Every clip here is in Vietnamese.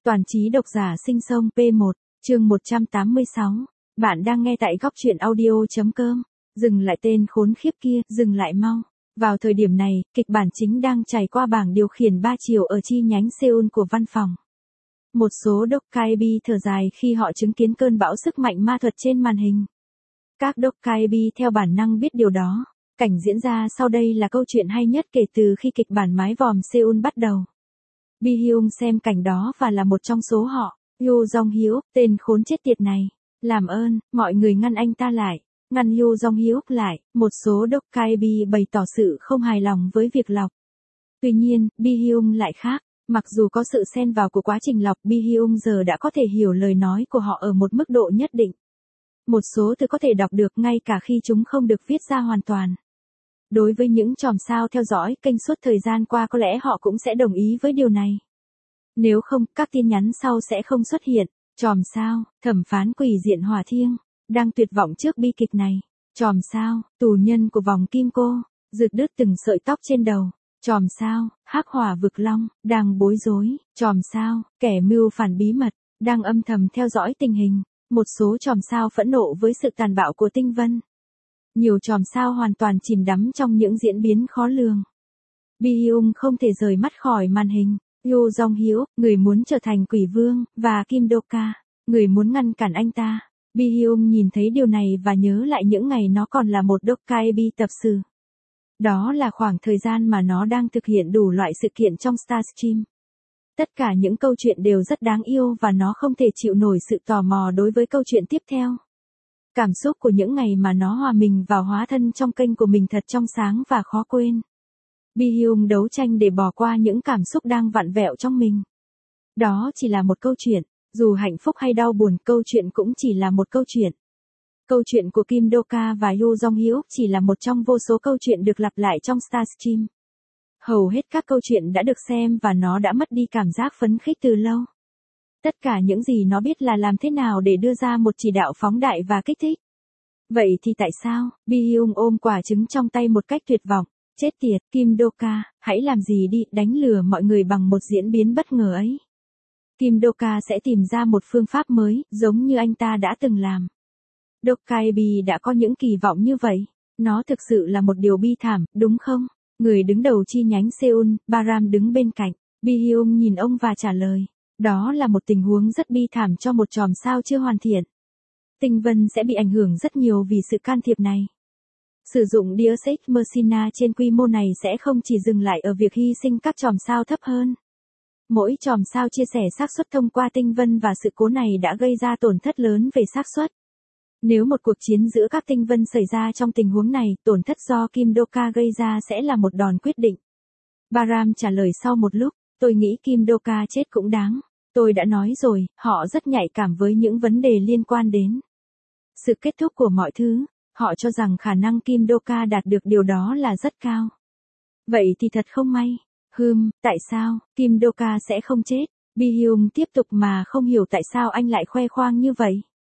Toàn trí độc giả sinh sông P1, chương 186. Bạn đang nghe tại góc truyện audio.com. Dừng lại tên khốn khiếp kia, dừng lại mau. Vào thời điểm này, kịch bản chính đang trải qua bảng điều khiển 3 chiều ở chi nhánh Seoul của văn phòng. Một số Dokkaebi thở dài khi họ chứng kiến cơn bão sức mạnh ma thuật trên màn hình. Các Dokkaebi theo bản năng biết điều đó. Cảnh diễn ra sau đây là câu chuyện hay nhất kể từ khi kịch bản mái vòm Seoul bắt đầu. Bi Hyung xem cảnh đó và là một trong số họ. Yoo Jong Hyuk, tên khốn chết tiệt này. Làm ơn, mọi người ngăn anh ta lại. Ngăn Yoo Jong Hyuk lại. Một số Dokkaebi bày tỏ sự không hài lòng với việc lọc. Tuy nhiên, Bi Hyung lại khác. Mặc dù có sự xen vào của quá trình lọc, Bi Hyung giờ đã có thể hiểu lời nói của họ ở một mức độ nhất định. Một số từ có thể đọc được ngay cả khi chúng không được viết ra hoàn toàn. Đối với những chòm sao theo dõi kênh suốt thời gian qua, có lẽ họ cũng sẽ đồng ý với điều này. Nếu không, các tin nhắn sau sẽ không xuất hiện. Chòm sao, thẩm phán quỷ diện hỏa thiêng, đang tuyệt vọng trước bi kịch này. Chòm sao, tù nhân của vòng kim cô, rượt đứt từng sợi tóc trên đầu. Chòm sao, hắc hỏa vực long, đang bối rối. Chòm sao, kẻ mưu phản bí mật, đang âm thầm theo dõi tình hình. Một số chòm sao phẫn nộ với sự tàn bạo của tinh vân. Nhiều chòm sao hoàn toàn chìm đắm trong những diễn biến khó lường. Bi Hyung không thể rời mắt khỏi màn hình. Yoo Jong Hyuk, người muốn trở thành quỷ vương, và Kim Do-ka, người muốn ngăn cản anh ta. Bi Hyung nhìn thấy điều này và nhớ lại những ngày nó còn là một Dokkaebi tập sự. Đó là khoảng thời gian mà nó đang thực hiện đủ loại sự kiện trong Starstream. Tất cả những câu chuyện đều rất đáng yêu và nó không thể chịu nổi sự tò mò đối với câu chuyện tiếp theo. Cảm xúc của những ngày mà nó hòa mình vào hóa thân trong kênh của mình thật trong sáng và khó quên. Bi Hyung đấu tranh để bỏ qua những cảm xúc đang vặn vẹo trong mình. Đó chỉ là một câu chuyện, dù hạnh phúc hay đau buồn, câu chuyện cũng chỉ là một câu chuyện. Câu chuyện của Kim Do-ka và Yoo Jong Hyuk chỉ là một trong vô số câu chuyện được lặp lại trong Starstream. Hầu hết các câu chuyện đã được xem và nó đã mất đi cảm giác phấn khích từ lâu. Tất cả những gì nó biết là làm thế nào để đưa ra một chỉ đạo phóng đại và kích thích. Vậy thì tại sao? Bi Hyung ôm quả trứng trong tay một cách tuyệt vọng. Chết tiệt, Kim Do-ka, hãy làm gì đi, đánh lừa mọi người bằng một diễn biến bất ngờ ấy. Kim Do-ka sẽ tìm ra một phương pháp mới, giống như anh ta đã từng làm. Dokkaebi đã có những kỳ vọng như vậy. Nó thực sự là một điều bi thảm, đúng không? Người đứng đầu chi nhánh Seoul, Baram đứng bên cạnh. Bi Hyung nhìn ông và trả lời. Đó là một tình huống rất bi thảm cho một chòm sao chưa hoàn thiện. Tinh vân sẽ bị ảnh hưởng rất nhiều vì sự can thiệp này. Sử dụng Deus Ex Machina trên quy mô này sẽ không chỉ dừng lại ở việc hy sinh các chòm sao thấp hơn. Mỗi chòm sao chia sẻ xác suất thông qua tinh vân và sự cố này đã gây ra tổn thất lớn về xác suất. Nếu một cuộc chiến giữa các tinh vân xảy ra trong tình huống này, tổn thất do Kim Do-ka gây ra sẽ là một đòn quyết định. Baram trả lời sau một lúc, tôi nghĩ Kim Do-ka chết cũng đáng. Tôi đã nói rồi, họ rất nhạy cảm với những vấn đề liên quan đến sự kết thúc của mọi thứ. Họ cho rằng khả năng Kim Do-ka đạt được điều đó là rất cao. Vậy thì thật không may. Tại sao, Kim Do-ka sẽ không chết? Bi Hyung tiếp tục mà không hiểu tại sao anh lại khoe khoang như vậy.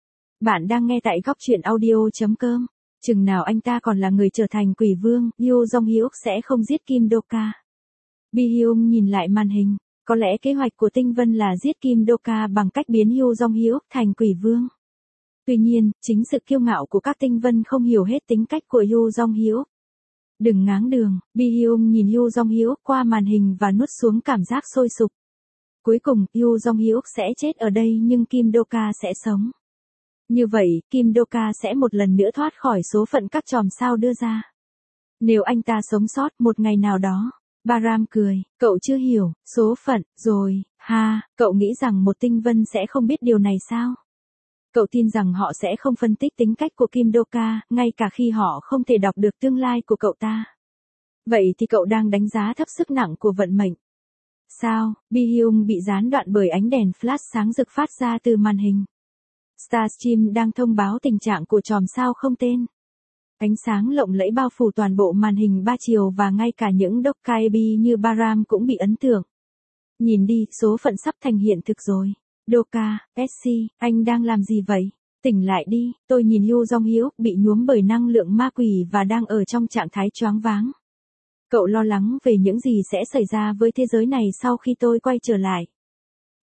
Bạn đang nghe tại góc truyện audio.com. Chừng nào anh ta còn là người trở thành quỷ vương, Yoo Jong Hyuk sẽ không giết Kim Do-ka. Bi Hyung nhìn lại màn hình. Có lẽ kế hoạch của tinh vân là giết Kim Do-ka bằng cách biến Yoo Jong Hyuk thành quỷ vương. Tuy nhiên, chính sự kiêu ngạo của các tinh vân không hiểu hết tính cách của Yoo Jong Hyuk. Đừng ngáng đường. Bi Hyung nhìn Yoo Jong Hyuk qua màn hình và nuốt xuống cảm giác sôi sục. Cuối cùng, Yoo Jong Hyuk sẽ chết ở đây nhưng Kim Do-ka sẽ sống. Như vậy, Kim Do-ka sẽ một lần nữa thoát khỏi số phận các chòm sao đưa ra. Nếu anh ta sống sót một ngày nào đó. Baram cười, cậu chưa hiểu, số phận, rồi, cậu nghĩ rằng một tinh vân sẽ không biết điều này sao? Cậu tin rằng họ sẽ không phân tích tính cách của Kim Do-ka, ngay cả khi họ không thể đọc được tương lai của cậu ta. Vậy thì cậu đang đánh giá thấp sức nặng của vận mệnh. Sao? Bi Hyung bị gián đoạn bởi ánh đèn flash sáng rực phát ra từ màn hình. Starstream đang thông báo tình trạng của chòm sao không tên. Ánh sáng lộng lẫy bao phủ toàn bộ màn hình 3 chiều và ngay cả những Dokkaebi như Baram cũng bị ấn tượng. Nhìn đi, số phận sắp thành hiện thực rồi. Do-ka, SC, anh đang làm gì vậy? Tỉnh lại đi, tôi nhìn Yoo Jong Hyuk bị nhuốm bởi năng lượng ma quỷ và đang ở trong trạng thái choáng váng. Cậu lo lắng về những gì sẽ xảy ra với thế giới này sau khi tôi quay trở lại.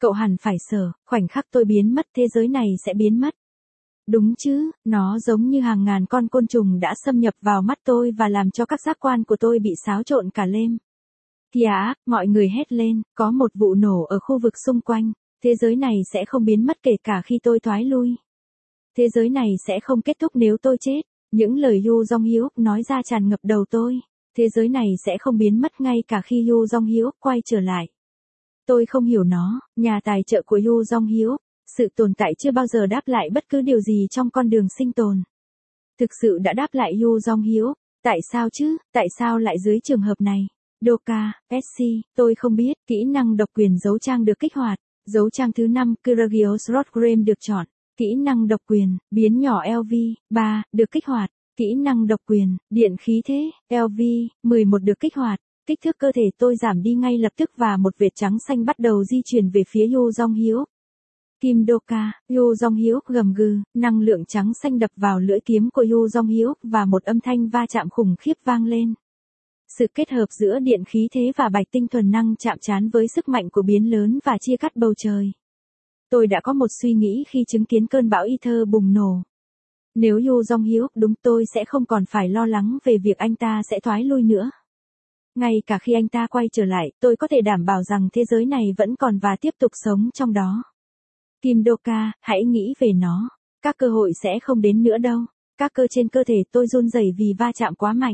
Cậu hẳn phải sợ, khoảnh khắc tôi biến mất thế giới này sẽ biến mất. Đúng chứ, nó giống như hàng ngàn con côn trùng đã xâm nhập vào mắt tôi và làm cho các giác quan của tôi bị xáo trộn cả lên. Kìa, mọi người hét lên, có một vụ nổ ở khu vực xung quanh, thế giới này sẽ không biến mất kể cả khi tôi thoái lui. Thế giới này sẽ không kết thúc nếu tôi chết. Những lời Yu Jong-hyuk nói ra tràn ngập đầu tôi. Thế giới này sẽ không biến mất ngay cả khi Yu Jong-hyuk quay trở lại. Tôi không hiểu nó, nhà tài trợ của Yu Jong-hyuk, sự tồn tại chưa bao giờ đáp lại bất cứ điều gì trong con đường sinh tồn. Thực sự đã đáp lại Yu Jong-hyuk, tại sao chứ, tại sao lại dưới trường hợp này? Doka, SC, tôi không biết, kỹ năng độc quyền dấu trang được kích hoạt, dấu trang thứ 5, Kuragios Rodgram được chọn. Kỹ năng độc quyền, biến nhỏ LV, 3, được kích hoạt. Kỹ năng độc quyền, điện khí thế, LV, 11 được kích hoạt. Kích thước cơ thể tôi giảm đi ngay lập tức và một vệt trắng xanh bắt đầu di chuyển về phía Yu Jong-hyuk. Kim Doka, Yu Jong-hyuk gầm gừ, năng lượng trắng xanh đập vào lưỡi kiếm của Yu Jong-hyuk và một âm thanh va chạm khủng khiếp vang lên. Sự kết hợp giữa điện khí thế và bạch tinh thuần năng chạm trán với sức mạnh của biến lớn và chia cắt bầu trời. Tôi đã có một suy nghĩ khi chứng kiến cơn bão Ether bùng nổ. Nếu Yu Jong-hyuk đúng tôi sẽ không còn phải lo lắng về việc anh ta sẽ thoái lui nữa. Ngay cả khi anh ta quay trở lại, tôi có thể đảm bảo rằng thế giới này vẫn còn và tiếp tục sống trong đó. Kim Doka, hãy nghĩ về nó. Các cơ hội sẽ không đến nữa đâu. Các cơ trên cơ thể tôi run rẩy vì va chạm quá mạnh.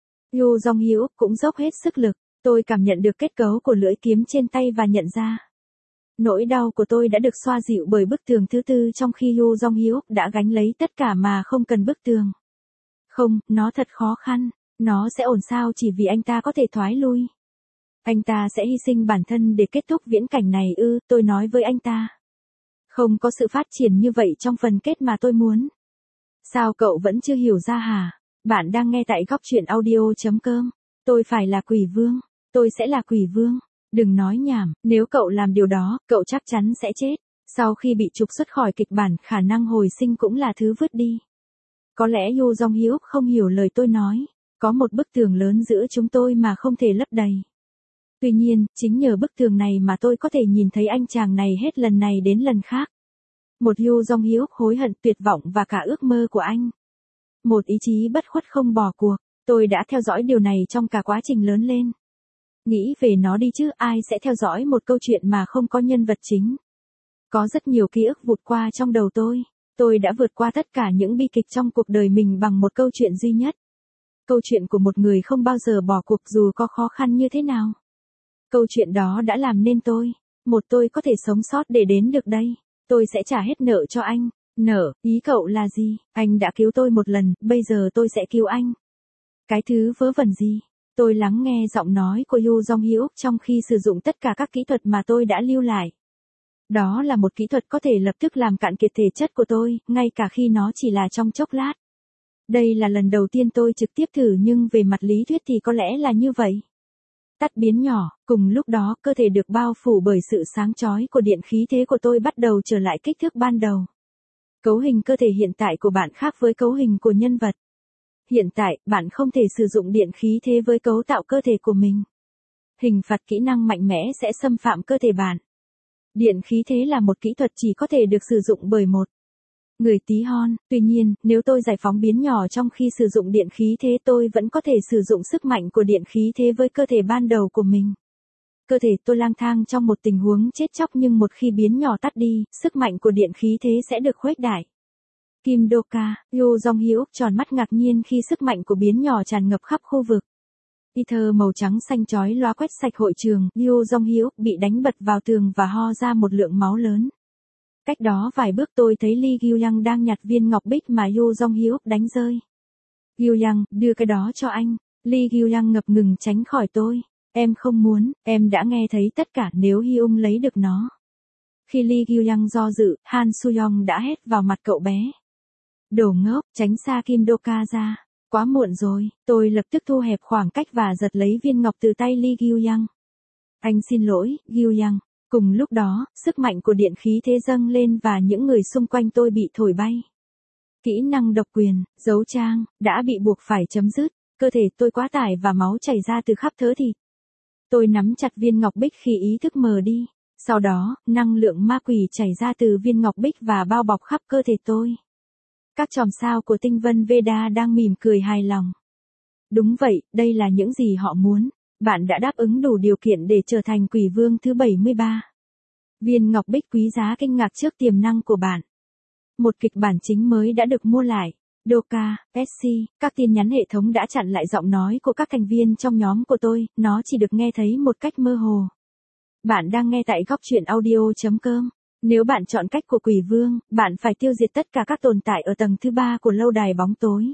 Yu Jong-hyuk cũng dốc hết sức lực. Tôi cảm nhận được kết cấu của lưỡi kiếm trên tay và nhận ra. Nỗi đau của tôi đã được xoa dịu bởi bức tường thứ tư trong khi Yu Jong-hyuk đã gánh lấy tất cả mà không cần bức tường. Không, nó thật khó khăn. Nó sẽ ổn sao chỉ vì anh ta có thể thoái lui. Anh ta sẽ hy sinh bản thân để kết thúc viễn cảnh này ư, tôi nói với anh ta. Không có sự phát triển như vậy trong phần kết mà tôi muốn. Sao cậu vẫn chưa hiểu ra hả? Bạn đang nghe tại góc truyện audio.com. Tôi phải là quỷ vương. Tôi sẽ là quỷ vương. Đừng nói nhảm, nếu cậu làm điều đó, cậu chắc chắn sẽ chết. Sau khi bị trục xuất khỏi kịch bản, khả năng hồi sinh cũng là thứ vứt đi. Có lẽ Yu Jong-hyuk không hiểu lời tôi nói. Có một bức tường lớn giữa chúng tôi mà không thể lấp đầy. Tuy nhiên, chính nhờ bức tường này mà tôi có thể nhìn thấy anh chàng này hết lần này đến lần khác. Một Yu Jong-hyuk hối hận tuyệt vọng và cả ước mơ của anh. Một ý chí bất khuất không bỏ cuộc. Tôi đã theo dõi điều này trong cả quá trình lớn lên. Nghĩ về nó đi chứ, ai sẽ theo dõi một câu chuyện mà không có nhân vật chính. Có rất nhiều ký ức vụt qua trong đầu tôi. Tôi đã vượt qua tất cả những bi kịch trong cuộc đời mình bằng một câu chuyện duy nhất. Câu chuyện của một người không bao giờ bỏ cuộc dù có khó khăn như thế nào. Câu chuyện đó đã làm nên tôi. Một tôi có thể sống sót để đến được đây. Tôi sẽ trả hết nợ cho anh. Nợ, ý cậu là gì? Anh đã cứu tôi một lần, bây giờ tôi sẽ cứu anh. Cái thứ vớ vẩn gì? Tôi lắng nghe giọng nói của Yu Jong-hyuk trong khi sử dụng tất cả các kỹ thuật mà tôi đã lưu lại. Đó là một kỹ thuật có thể lập tức làm cạn kiệt thể chất của tôi, ngay cả khi nó chỉ là trong chốc lát. Đây là lần đầu tiên tôi trực tiếp thử nhưng về mặt lý thuyết thì có lẽ là như vậy. Tắt biến nhỏ, cùng lúc đó cơ thể được bao phủ bởi sự sáng chói của điện khí thế của tôi bắt đầu trở lại kích thước ban đầu. Cấu hình cơ thể hiện tại của bạn khác với cấu hình của nhân vật. Hiện tại, bạn không thể sử dụng điện khí thế với cấu tạo cơ thể của mình. Hình phạt kỹ năng mạnh mẽ sẽ xâm phạm cơ thể bạn. Điện khí thế là một kỹ thuật chỉ có thể được sử dụng bởi một người tí hon. Tuy nhiên, nếu tôi giải phóng biến nhỏ trong khi sử dụng điện khí thế tôi vẫn có thể sử dụng sức mạnh của điện khí thế với cơ thể ban đầu của mình. Cơ thể tôi lang thang trong một tình huống chết chóc nhưng một khi biến nhỏ tắt đi, sức mạnh của điện khí thế sẽ được khuếch đại. Kim Doka, Yu Jong-hyuk tròn mắt ngạc nhiên khi sức mạnh của biến nhỏ tràn ngập khắp khu vực. Ether màu trắng xanh chói lóa quét sạch hội trường, Yu Jong-hyuk bị đánh bật vào tường và ho ra một lượng máu lớn. Cách đó vài bước tôi thấy Lee Gyu-yang đang nhặt viên ngọc bích mà Yu Jong-hyuk đánh rơi. Gyu-yang, đưa cái đó cho anh. Lee Gyu-yang ngập ngừng tránh khỏi tôi. Em không muốn, em đã nghe thấy tất cả nếu Hyung lấy được nó. Khi Lee Gyu-yang do dự, Han Soo-young đã hét vào mặt cậu bé. Đồ ngốc, tránh xa Kim Doka ra. Quá muộn rồi, tôi lập tức thu hẹp khoảng cách và giật lấy viên ngọc từ tay Lee Gyu-yang. Anh xin lỗi, Gyu-yang. Cùng lúc đó, sức mạnh của điện khí thế dâng lên và những người xung quanh tôi bị thổi bay. Kỹ năng độc quyền, dấu trang, đã bị buộc phải chấm dứt. Cơ thể tôi quá tải và máu chảy ra từ khắp thớ thịt. Tôi nắm chặt viên ngọc bích khi ý thức mờ đi. Sau đó, năng lượng ma quỷ chảy ra từ viên ngọc bích và bao bọc khắp cơ thể tôi. Các chòm sao của tinh vân Veda đang mỉm cười hài lòng. Đúng vậy, đây là những gì họ muốn. Bạn đã đáp ứng đủ điều kiện để trở thành quỷ vương thứ 73. Viên ngọc bích quý giá kinh ngạc trước tiềm năng của bạn. Một kịch bản chính mới đã được mua lại. Doka, Pepsi, các tin nhắn hệ thống đã chặn lại giọng nói của các thành viên trong nhóm của tôi, nó chỉ được nghe thấy một cách mơ hồ. Bạn đang nghe tại góc truyện audio.com. Nếu bạn chọn cách của quỷ vương, bạn phải tiêu diệt tất cả các tồn tại ở tầng thứ 3 của lâu đài bóng tối.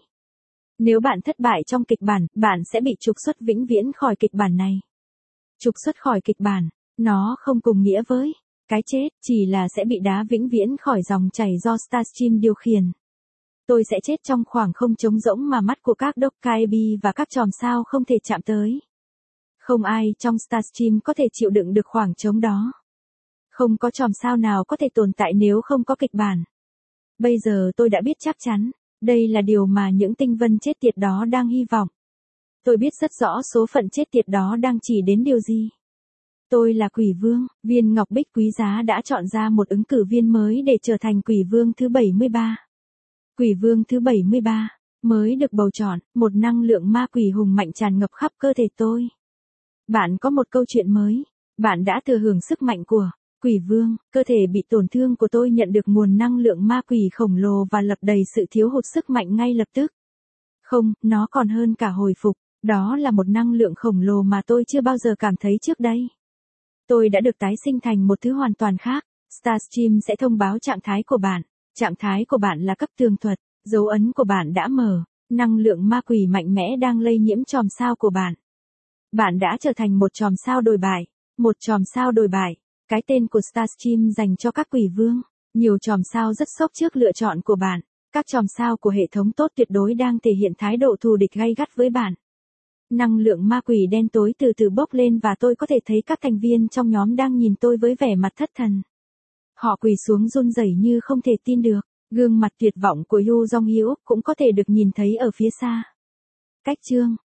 Nếu bạn thất bại trong kịch bản, bạn sẽ bị trục xuất vĩnh viễn khỏi kịch bản này. Trục xuất khỏi kịch bản, nó không cùng nghĩa với cái chết, chỉ là sẽ bị đá vĩnh viễn khỏi dòng chảy do Starstream điều khiển. Tôi sẽ chết trong khoảng không trống rỗng mà mắt của các Dokkaebi và các chòm sao không thể chạm tới. Không ai trong Starstream có thể chịu đựng được khoảng trống đó. Không có chòm sao nào có thể tồn tại nếu không có kịch bản. Bây giờ tôi đã biết chắc chắn, đây là điều mà những tinh vân chết tiệt đó đang hy vọng. Tôi biết rất rõ số phận chết tiệt đó đang chỉ đến điều gì. Tôi là quỷ vương, viên ngọc bích quý giá đã chọn ra một ứng cử viên mới để trở thành quỷ vương thứ 73. Quỷ vương thứ 73, mới được bầu chọn, một năng lượng ma quỷ hùng mạnh tràn ngập khắp cơ thể tôi. Bạn có một câu chuyện mới, bạn đã thừa hưởng sức mạnh của quỷ vương, cơ thể bị tổn thương của tôi nhận được nguồn năng lượng ma quỷ khổng lồ và lập đầy sự thiếu hụt sức mạnh ngay lập tức. Không, nó còn hơn cả hồi phục, đó là một năng lượng khổng lồ mà tôi chưa bao giờ cảm thấy trước đây. Tôi đã được tái sinh thành một thứ hoàn toàn khác. Starstream sẽ thông báo trạng thái của bạn. Trạng thái của bạn là cấp tường thuật, dấu ấn của bạn đã mở, năng lượng ma quỷ mạnh mẽ đang lây nhiễm chòm sao của bạn. Bạn đã trở thành một chòm sao đồi bại, một chòm sao đồi bại, cái tên của Starstream dành cho các quỷ vương. Nhiều chòm sao rất sốc trước lựa chọn của bạn. Các chòm sao của hệ thống tốt tuyệt đối đang thể hiện thái độ thù địch gay gắt với bạn. Năng lượng ma quỷ đen tối từ từ bốc lên và tôi có thể thấy các thành viên trong nhóm đang nhìn tôi với vẻ mặt thất thần. Họ quỳ xuống run rẩy như không thể tin được, gương mặt tuyệt vọng của Yu Jong Hyuk cũng có thể được nhìn thấy ở phía xa. Cách chương